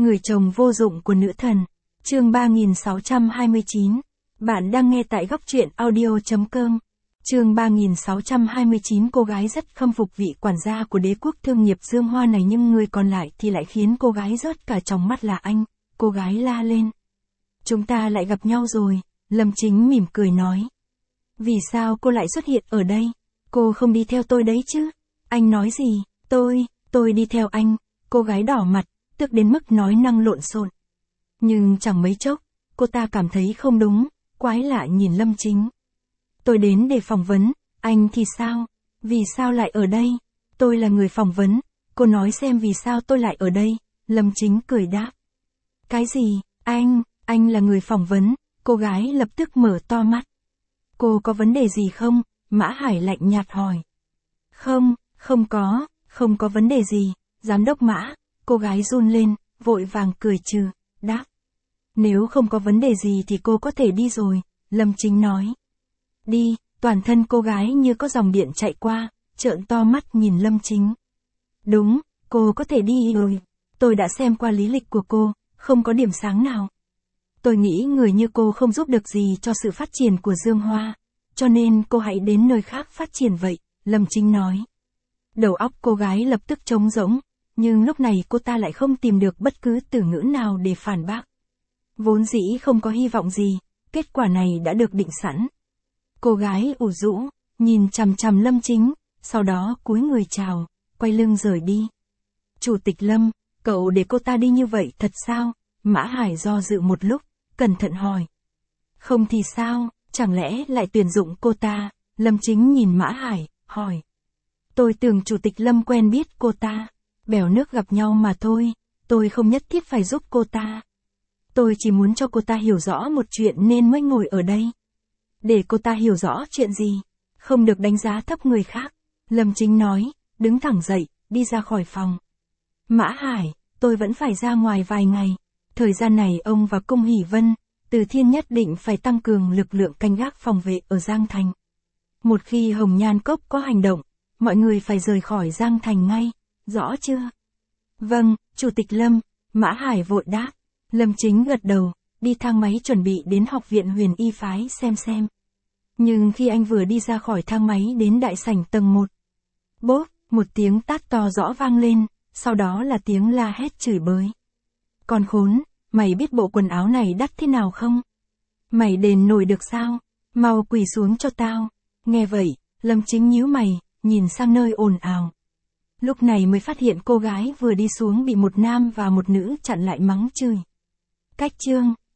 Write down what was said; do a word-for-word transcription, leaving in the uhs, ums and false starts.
Người chồng vô dụng của nữ thần. Chương ba nghìn sáu trăm hai mươi chín. Bạn đang nghe tại góc truyện audio chấm com. Chương ba nghìn sáu trăm hai mươi chín. Cô gái rất khâm phục vị quản gia của đế quốc thương nghiệp Dương Hoa này, nhưng người còn lại thì lại khiến cô gái rớt cả trong mắt là anh. Cô gái la lên. Chúng ta lại gặp nhau rồi, Lâm Chính mỉm cười nói. Vì sao cô lại xuất hiện ở đây? Cô không đi theo tôi đấy chứ? Anh nói gì? Tôi, tôi đi theo anh. Cô gái đỏ mặt, tức đến mức nói năng lộn xộn. Nhưng chẳng mấy chốc, cô ta cảm thấy không đúng, quái lạ nhìn Lâm Chính. Tôi đến để phỏng vấn, anh thì sao? Vì sao lại ở đây? Tôi là người phỏng vấn, cô nói xem vì sao tôi lại ở đây, Lâm Chính cười đáp. Cái gì? Anh, anh là người phỏng vấn, cô gái lập tức mở to mắt. Cô có vấn đề gì không? Mã Hải lạnh nhạt hỏi. Không, không có, không có vấn đề gì, giám đốc Mã. Cô gái run lên, vội vàng cười trừ, đáp. Nếu không có vấn đề gì thì cô có thể đi rồi, Lâm Chính nói. Đi, toàn thân cô gái như có dòng điện chạy qua, trợn to mắt nhìn Lâm Chính. Đúng, cô có thể đi rồi. Tôi đã xem qua lý lịch của cô, không có điểm sáng nào. Tôi nghĩ người như cô không giúp được gì cho sự phát triển của Dương Hoa, cho nên cô hãy đến nơi khác phát triển vậy, Lâm Chính nói. Đầu óc cô gái lập tức trống rỗng, nhưng lúc này cô ta lại không tìm được bất cứ từ ngữ nào để phản bác. Vốn dĩ không có hy vọng gì, kết quả này đã được định sẵn. Cô gái ủ rũ, nhìn chằm chằm Lâm Chính, sau đó cúi người chào, quay lưng rời đi. Chủ tịch Lâm, cậu để cô ta đi như vậy thật sao? Mã Hải do dự một lúc, cẩn thận hỏi. Không thì sao, chẳng lẽ lại tuyển dụng cô ta? Lâm Chính nhìn Mã Hải, hỏi. Tôi tưởng chủ tịch Lâm quen biết cô ta, bèo nước gặp nhau mà thôi, tôi không nhất thiết phải giúp cô ta. Tôi chỉ muốn cho cô ta hiểu rõ một chuyện nên mới ngồi ở đây. Để cô ta hiểu rõ chuyện gì, không được đánh giá thấp người khác, Lâm Chính nói, đứng thẳng dậy, đi ra khỏi phòng. Mã Hải, tôi vẫn phải ra ngoài vài ngày, thời gian này ông và Cung Hỷ Vân, Từ Thiên nhất định phải tăng cường lực lượng canh gác phòng vệ ở Giang Thành. Một khi Hồng Nhan Cốc có hành động, mọi người phải rời khỏi Giang Thành ngay, rõ chưa? Vâng, Chủ tịch Lâm, Mã Hải vội đáp. Lâm Chính gật đầu, đi thang máy chuẩn bị đến học viện Huyền Y phái xem xem. Nhưng khi anh vừa đi ra khỏi thang máy đến đại sảnh tầng một. Bốp, một tiếng tát to rõ vang lên, sau đó là tiếng la hét chửi bới. Con khốn, mày biết bộ quần áo này đắt thế nào không? Mày đền nổi được sao? Mau quỳ xuống cho tao. Nghe vậy, Lâm Chính nhíu mày, nhìn sang nơi ồn ào. Lúc này mới phát hiện cô gái vừa đi xuống bị một nam và một nữ chặn lại mắng chửi. Cách chương